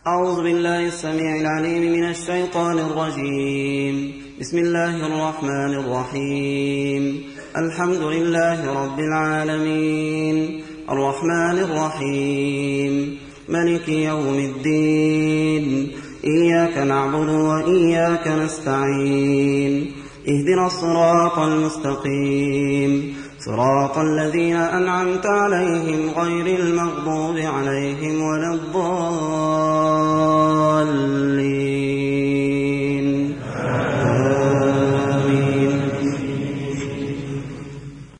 أعوذ بالله السميع العليم من الشيطان الرجيم. بسم الله الرحمن الرحيم. الحمد لله رب العالمين، الرحمن الرحيم، ملك يوم الدين. إياك نعبد وإياك نستعين. اهدنا الصراط المستقيم، صراط الذين أنعمت عليهم غير المغضوب عليهم ولا الضالين.